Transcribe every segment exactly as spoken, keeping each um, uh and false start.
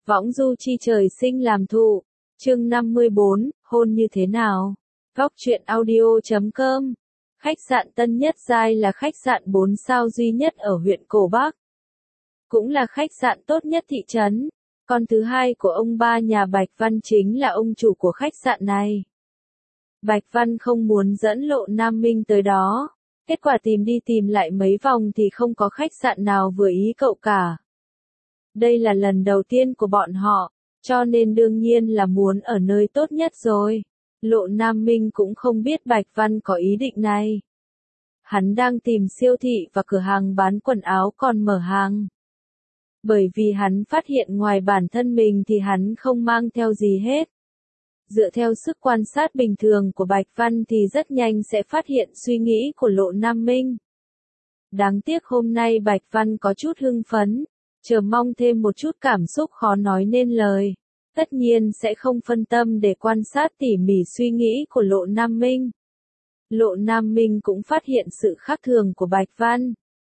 Võng du chi trời sinh làm thụ. Chương năm mươi bốn, hôn như thế nào? Góc truyện audio chấm com. Khách sạn Tân Nhất Giai là khách sạn bốn sao duy nhất ở huyện Cổ Bắc. Cũng là khách sạn tốt nhất thị trấn. Con thứ hai của ông ba nhà Bạch Văn chính là ông chủ của khách sạn này. Bạch Văn không muốn dẫn Lộ Nam Minh tới đó. Kết quả tìm đi tìm lại mấy vòng thì không có khách sạn nào vừa ý cậu cả. Đây là lần đầu tiên của bọn họ, cho nên đương nhiên là muốn ở nơi tốt nhất rồi. Lộ Nam Minh cũng không biết Bạch Văn có ý định này. Hắn đang tìm siêu thị và cửa hàng bán quần áo còn mở hàng. Bởi vì hắn phát hiện ngoài bản thân mình thì hắn không mang theo gì hết. Dựa theo sức quan sát bình thường của Bạch Văn thì rất nhanh sẽ phát hiện suy nghĩ của Lộ Nam Minh. Đáng tiếc hôm nay Bạch Văn có chút hưng phấn, chờ mong thêm một chút cảm xúc khó nói nên lời. Tất nhiên sẽ không phân tâm để quan sát tỉ mỉ suy nghĩ của Lộ Nam Minh. Lộ Nam Minh cũng phát hiện sự khác thường của Bạch Văn.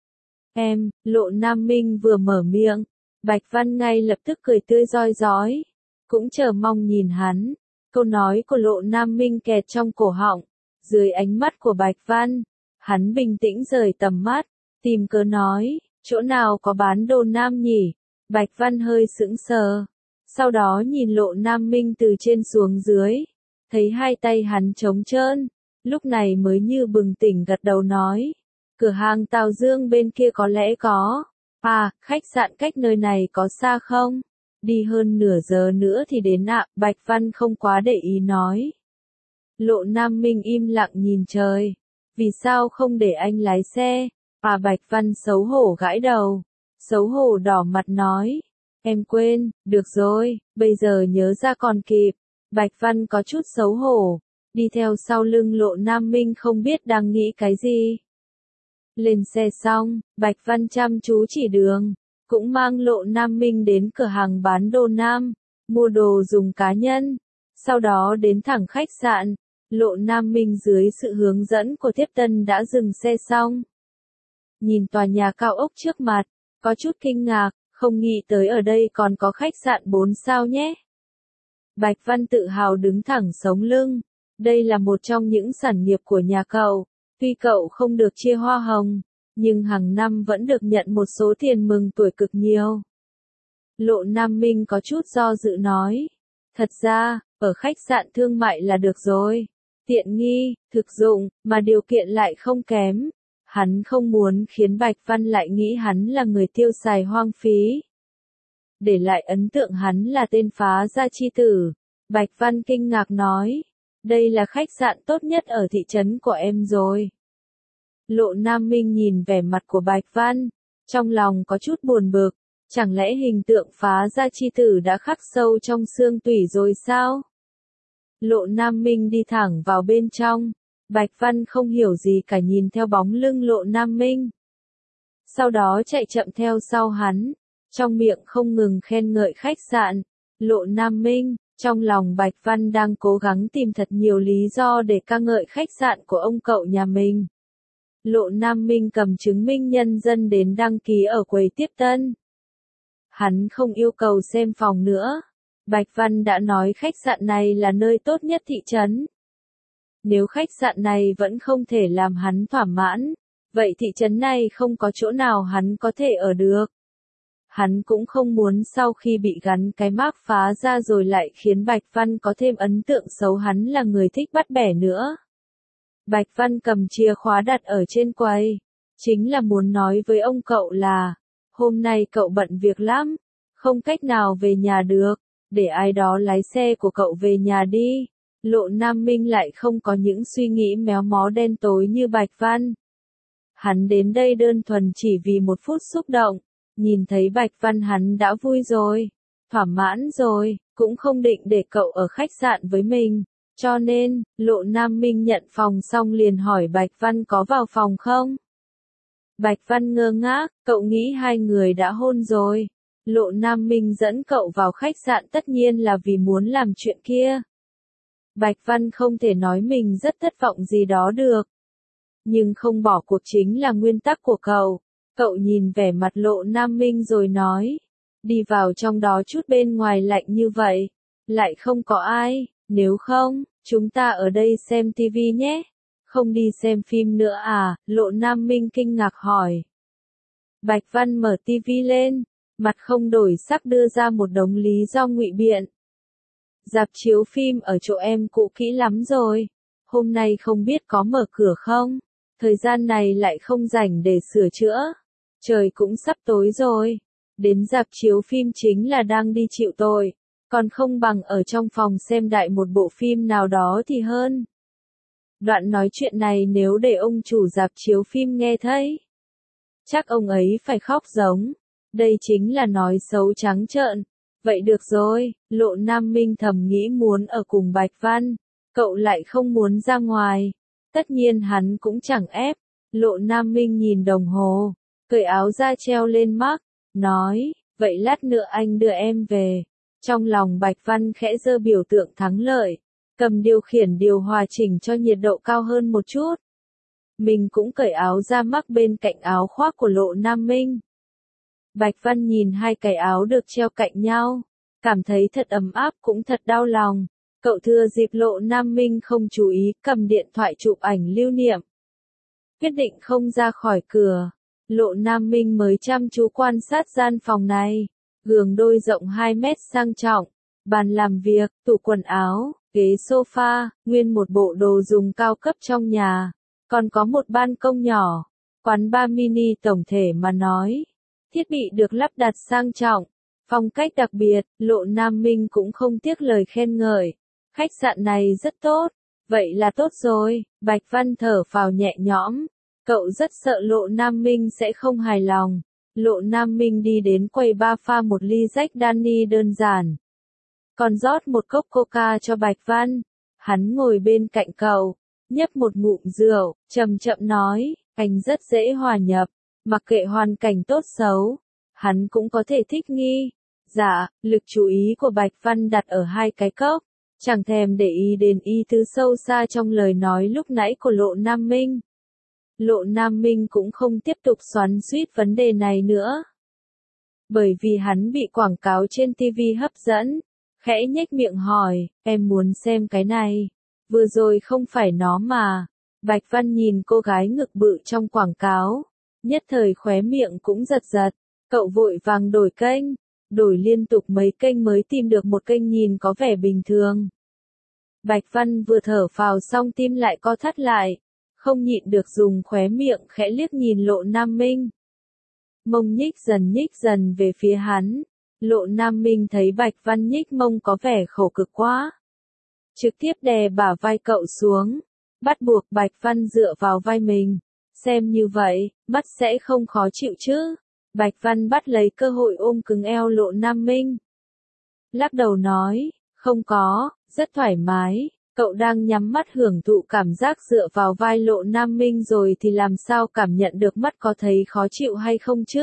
Em, Lộ Nam Minh vừa mở miệng, Bạch Văn ngay lập tức cười tươi rói rói, cũng chờ mong nhìn hắn. Câu nói của Lộ Nam Minh kẹt trong cổ họng, dưới ánh mắt của Bạch Văn, hắn bình tĩnh rời tầm mắt, tìm cớ nói, chỗ nào có bán đồ nam nhỉ? Bạch Văn hơi sững sờ, sau đó nhìn Lộ Nam Minh từ trên xuống dưới, thấy hai tay hắn trống trơn, lúc này mới như bừng tỉnh gật đầu nói, cửa hàng Tào Dương bên kia có lẽ có. À, khách sạn cách nơi này có xa không? Đi hơn nửa giờ nữa thì đến ạ, Bạch Văn không quá để ý nói. Lộ Nam Minh im lặng nhìn trời. Vì sao không để anh lái xe? À, Bạch Văn xấu hổ gãi đầu. Xấu hổ đỏ mặt nói. Em quên, được rồi, bây giờ nhớ ra còn kịp. Bạch Văn có chút xấu hổ. Đi theo sau lưng Lộ Nam Minh không biết đang nghĩ cái gì. Lên xe xong, Bạch Văn chăm chú chỉ đường. Cũng mang Lộ Nam Minh đến cửa hàng bán đồ nam, mua đồ dùng cá nhân, sau đó đến thẳng khách sạn. Lộ Nam Minh dưới sự hướng dẫn của tiếp tân đã dừng xe xong. Nhìn tòa nhà cao ốc trước mặt, có chút kinh ngạc, không nghĩ tới ở đây còn có khách sạn bốn sao nhé. Bạch Văn tự hào đứng thẳng sống lưng, đây là một trong những sản nghiệp của nhà cậu, tuy cậu không được chia hoa hồng, nhưng hàng năm vẫn được nhận một số tiền mừng tuổi cực nhiều. Lộ Nam Minh có chút do dự nói. Thật ra, ở khách sạn thương mại là được rồi. Tiện nghi, thực dụng, mà điều kiện lại không kém. Hắn không muốn khiến Bạch Văn lại nghĩ hắn là người tiêu xài hoang phí. Để lại ấn tượng hắn là tên phá gia chi tử. Bạch Văn kinh ngạc nói. Đây là khách sạn tốt nhất ở thị trấn của em rồi. Lộ Nam Minh nhìn vẻ mặt của Bạch Văn, trong lòng có chút buồn bực, chẳng lẽ hình tượng phá gia chi tử đã khắc sâu trong xương tủy rồi sao? Lộ Nam Minh đi thẳng vào bên trong, Bạch Văn không hiểu gì cả nhìn theo bóng lưng Lộ Nam Minh. Sau đó chạy chậm theo sau hắn, trong miệng không ngừng khen ngợi khách sạn, Lộ Nam Minh, trong lòng Bạch Văn đang cố gắng tìm thật nhiều lý do để ca ngợi khách sạn của ông cậu nhà mình. Lộ Nam Minh cầm chứng minh nhân dân đến đăng ký ở quầy tiếp tân. Hắn không yêu cầu xem phòng nữa. Bạch Văn đã nói khách sạn này là nơi tốt nhất thị trấn. Nếu khách sạn này vẫn không thể làm hắn thỏa mãn, vậy thị trấn này không có chỗ nào hắn có thể ở được. Hắn cũng không muốn sau khi bị gắn cái mác phá ra rồi lại khiến Bạch Văn có thêm ấn tượng xấu hắn là người thích bắt bẻ nữa. Bạch Văn cầm chìa khóa đặt ở trên quầy, chính là muốn nói với ông cậu là, hôm nay cậu bận việc lắm, không cách nào về nhà được, để ai đó lái xe của cậu về nhà đi. Lộ Nam Minh lại không có những suy nghĩ méo mó đen tối như Bạch Văn. Hắn đến đây đơn thuần chỉ vì một phút xúc động, nhìn thấy Bạch Văn hắn đã vui rồi, thỏa mãn rồi, cũng không định để cậu ở khách sạn với mình. Cho nên, Lộ Nam Minh nhận phòng xong liền hỏi Bạch Văn có vào phòng không? Bạch Văn ngơ ngác, cậu nghĩ hai người đã hôn rồi. Lộ Nam Minh dẫn cậu vào khách sạn tất nhiên là vì muốn làm chuyện kia. Bạch Văn không thể nói mình rất thất vọng gì đó được. Nhưng không bỏ cuộc chính là nguyên tắc của cậu. Cậu nhìn vẻ mặt Lộ Nam Minh rồi nói. Đi vào trong đó chút bên ngoài lạnh như vậy. Lại không có ai, nếu không, chúng ta ở đây xem tivi nhé. Không đi xem phim nữa à? Lộ Nam Minh kinh ngạc hỏi. Bạch Văn mở tivi lên, mặt không đổi sắc đưa ra một đống lý do ngụy biện. Rạp chiếu phim ở chỗ em cũ kỹ lắm rồi. Hôm nay không biết có mở cửa không? Thời gian này lại không rảnh để sửa chữa. Trời cũng sắp tối rồi. Đến rạp chiếu phim chính là đang đi chịu tội. Còn không bằng ở trong phòng xem đại một bộ phim nào đó thì hơn. Đoạn nói chuyện này nếu để ông chủ rạp chiếu phim nghe thấy, chắc ông ấy phải khóc giống. Đây chính là nói xấu trắng trợn. Vậy được rồi, Lộ Nam Minh thầm nghĩ muốn ở cùng Bạch Văn. Cậu lại không muốn ra ngoài. Tất nhiên hắn cũng chẳng ép. Lộ Nam Minh nhìn đồng hồ, cởi áo ra treo lên mắt, nói, vậy lát nữa anh đưa em về. Trong lòng Bạch Văn khẽ giơ biểu tượng thắng lợi, cầm điều khiển điều hòa chỉnh cho nhiệt độ cao hơn một chút. Mình cũng cởi áo ra mắc bên cạnh áo khoác của Lộ Nam Minh. Bạch Văn nhìn hai cái áo được treo cạnh nhau, cảm thấy thật ấm áp cũng thật đau lòng. Cậu thừa dịp Lộ Nam Minh không chú ý cầm điện thoại chụp ảnh lưu niệm. Quyết định không ra khỏi cửa. Lộ Nam Minh mới chăm chú quan sát gian phòng này. Giường đôi rộng hai mét sang trọng, bàn làm việc, tủ quần áo, ghế sofa, nguyên một bộ đồ dùng cao cấp trong nhà. Còn có một ban công nhỏ, quán bar mini tổng thể mà nói. Thiết bị được lắp đặt sang trọng, phong cách đặc biệt, Lộ Nam Minh cũng không tiếc lời khen ngợi. Khách sạn này rất tốt, vậy là tốt rồi, Bạch Văn thở phào nhẹ nhõm. Cậu rất sợ Lộ Nam Minh sẽ không hài lòng. Lộ Nam Minh đi đến quầy bar pha một ly Jack Daniels đơn giản. Còn rót một cốc coca cho Bạch Văn. Hắn ngồi bên cạnh cậu, nhấp một ngụm rượu, chậm chậm nói, anh rất dễ hòa nhập, mặc kệ hoàn cảnh tốt xấu, hắn cũng có thể thích nghi. Dạ, lực chú ý của Bạch Văn đặt ở hai cái cốc, chẳng thèm để ý đến ý tứ sâu xa trong lời nói lúc nãy của Lộ Nam Minh. Lộ Nam Minh cũng không tiếp tục xoắn xuýt vấn đề này nữa. Bởi vì hắn bị quảng cáo trên tivi hấp dẫn, khẽ nhếch miệng hỏi, em muốn xem cái này. Vừa rồi không phải nó mà. Bạch Văn nhìn cô gái ngực bự trong quảng cáo, nhất thời khóe miệng cũng giật giật. Cậu vội vàng đổi kênh, đổi liên tục mấy kênh mới tìm được một kênh nhìn có vẻ bình thường. Bạch Văn vừa thở phào xong tim lại co thắt lại, không nhịn được dùng khóe miệng khẽ liếc nhìn Lộ Nam Minh. Mông nhích dần nhích dần về phía hắn. Lộ Nam Minh thấy Bạch Văn nhích mông có vẻ khổ cực quá, trực tiếp đè bả vai cậu xuống, bắt buộc Bạch Văn dựa vào vai mình. Xem như vậy, mắt sẽ không khó chịu chứ. Bạch Văn bắt lấy cơ hội ôm cứng eo Lộ Nam Minh. Lắc đầu nói, không có, rất thoải mái. Cậu đang nhắm mắt hưởng thụ cảm giác dựa vào vai Lộ Nam Minh rồi thì làm sao cảm nhận được mắt có thấy khó chịu hay không chứ?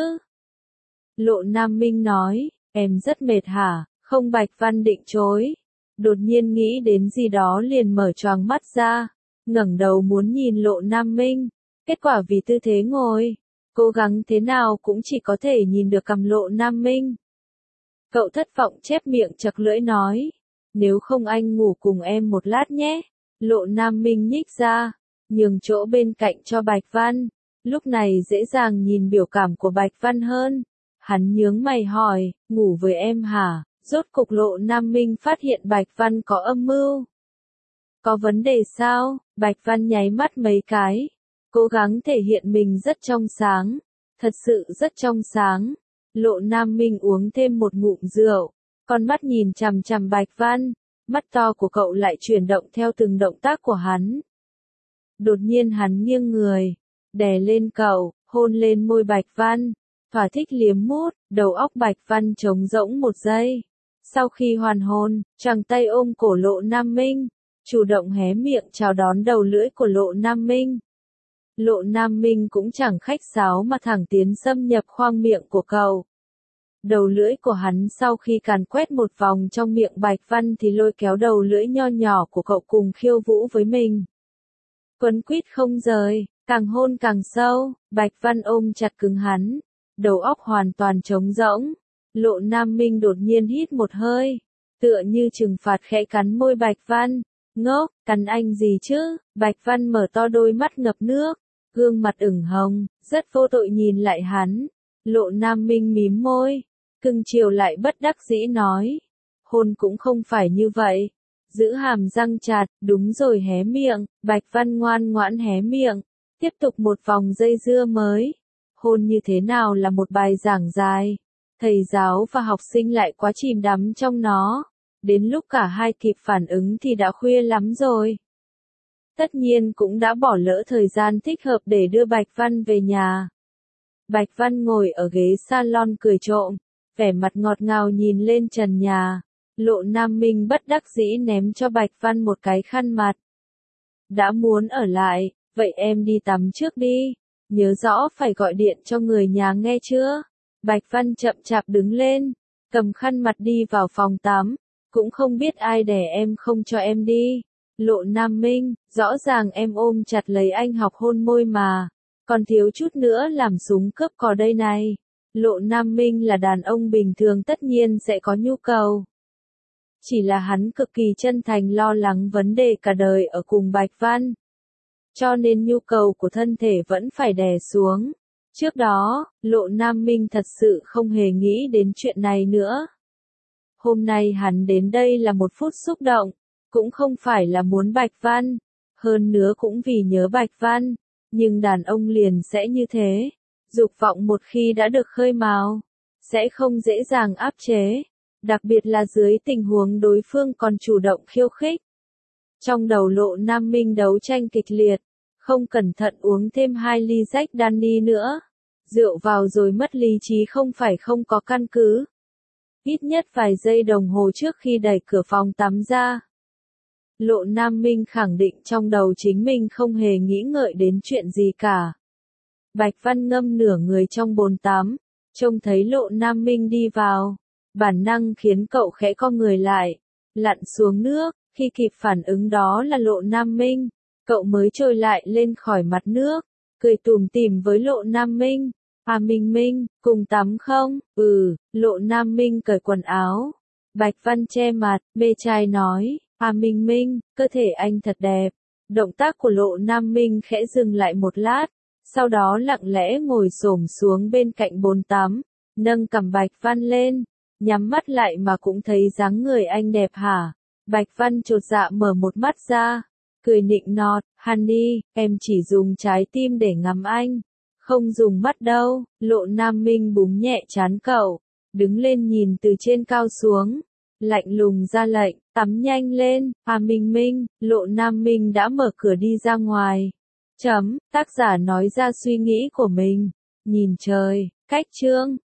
Lộ Nam Minh nói, em rất mệt hả? Không. Bạch Văn định chối. Đột nhiên nghĩ đến gì đó liền mở choàng mắt ra, ngẩng đầu muốn nhìn Lộ Nam Minh. Kết quả vì tư thế ngồi, cố gắng thế nào cũng chỉ có thể nhìn được cằm Lộ Nam Minh. Cậu thất vọng chép miệng chật lưỡi nói, nếu không anh ngủ cùng em một lát nhé. Lộ Nam Minh nhích ra, nhường chỗ bên cạnh cho Bạch Văn. Lúc này dễ dàng nhìn biểu cảm của Bạch Văn hơn. Hắn nhướng mày hỏi, ngủ với em hả? Rốt cục Lộ Nam Minh phát hiện Bạch Văn có âm mưu. Có vấn đề sao? Bạch Văn nháy mắt mấy cái, cố gắng thể hiện mình rất trong sáng. Thật sự rất trong sáng. Lộ Nam Minh uống thêm một ngụm rượu, con mắt nhìn chằm chằm Bạch Văn, mắt to của cậu lại chuyển động theo từng động tác của hắn. Đột nhiên hắn nghiêng người, đè lên cậu, hôn lên môi Bạch Văn, thỏa thích liếm mút, đầu óc Bạch Văn trống rỗng một giây. Sau khi hoàn hôn, choàng tay ôm cổ Lộ Nam Minh, chủ động hé miệng chào đón đầu lưỡi của Lộ Nam Minh. Lộ Nam Minh cũng chẳng khách sáo mà thẳng tiến xâm nhập khoang miệng của cậu. Đầu lưỡi của hắn sau khi càn quét một vòng trong miệng Bạch Văn thì lôi kéo đầu lưỡi nho nhỏ của cậu cùng khiêu vũ với mình. Quấn quýt không rời, càng hôn càng sâu, Bạch Văn ôm chặt cứng hắn, đầu óc hoàn toàn trống rỗng. Lộ Nam Minh đột nhiên hít một hơi, tựa như trừng phạt khẽ cắn môi Bạch Văn. Ngốc, cắn anh gì chứ? Bạch Văn mở to đôi mắt ngập nước, gương mặt ửng hồng, rất vô tội nhìn lại hắn. Lộ Nam Minh mím môi, cưng chiều lại bất đắc dĩ nói. Hôn cũng không phải như vậy. Giữ hàm răng chặt, đúng rồi hé miệng, Bạch Văn ngoan ngoãn hé miệng. Tiếp tục một vòng dây dưa mới. Hôn như thế nào là một bài giảng dài. Thầy giáo và học sinh lại quá chìm đắm trong nó. Đến lúc cả hai kịp phản ứng thì đã khuya lắm rồi. Tất nhiên cũng đã bỏ lỡ thời gian thích hợp để đưa Bạch Văn về nhà. Bạch Văn ngồi ở ghế salon cười trộm, vẻ mặt ngọt ngào nhìn lên trần nhà. Lộ Nam Minh bất đắc dĩ ném cho Bạch Văn một cái khăn mặt. Đã muốn ở lại, vậy em đi tắm trước đi. Nhớ rõ phải gọi điện cho người nhà nghe chưa? Bạch Văn chậm chạp đứng lên, cầm khăn mặt đi vào phòng tắm. Cũng không biết ai đè em không cho em đi. Lộ Nam Minh, rõ ràng em ôm chặt lấy anh học hôn môi mà. Còn thiếu chút nữa làm súng cướp cò đây này. Lộ Nam Minh là đàn ông bình thường tất nhiên sẽ có nhu cầu. Chỉ là hắn cực kỳ chân thành lo lắng vấn đề cả đời ở cùng Bạch Văn. Cho nên nhu cầu của thân thể vẫn phải đè xuống. Trước đó, Lộ Nam Minh thật sự không hề nghĩ đến chuyện này nữa. Hôm nay hắn đến đây là một phút xúc động, cũng không phải là muốn Bạch Văn, hơn nữa cũng vì nhớ Bạch Văn, nhưng đàn ông liền sẽ như thế, dục vọng một khi đã được khơi mào, sẽ không dễ dàng áp chế, đặc biệt là dưới tình huống đối phương còn chủ động khiêu khích. Trong đầu Lộ Nam Minh đấu tranh kịch liệt, không cẩn thận uống thêm hai ly Jack Daniels nữa, rượu vào rồi mất lý trí không phải không có căn cứ. Ít nhất vài giây đồng hồ trước khi đẩy cửa phòng tắm ra. Lộ Nam Minh khẳng định trong đầu chính mình không hề nghĩ ngợi đến chuyện gì cả. Bạch Văn ngâm nửa người trong bồn tắm, trông thấy Lộ Nam Minh đi vào. Bản năng khiến cậu khẽ co người lại, lặn xuống nước, khi kịp phản ứng đó là Lộ Nam Minh. Cậu mới trồi lại lên khỏi mặt nước, cười tủm tỉm với Lộ Nam Minh. À Minh Minh, cùng tắm không? Ừ, Lộ Nam Minh cởi quần áo. Bạch Văn che mặt, mê trai nói, à Minh Minh, cơ thể anh thật đẹp. Động tác của Lộ Nam Minh khẽ dừng lại một lát, sau đó lặng lẽ ngồi xổm xuống bên cạnh bồn tắm, nâng cằm Bạch Văn lên, nhắm mắt lại mà cũng thấy dáng người anh đẹp hả? Bạch Văn chột dạ mở một mắt ra, cười nịnh nọt, Honey, em chỉ dùng trái tim để ngắm anh. Không dùng mắt đâu. Lộ Nam Minh búng nhẹ trán cậu, đứng lên nhìn từ trên cao xuống, lạnh lùng ra lệnh, tắm nhanh lên. À Minh Minh, Lộ Nam Minh đã mở cửa đi ra ngoài. Chấm, tác giả nói ra suy nghĩ của mình. Nhìn trời, cách chương.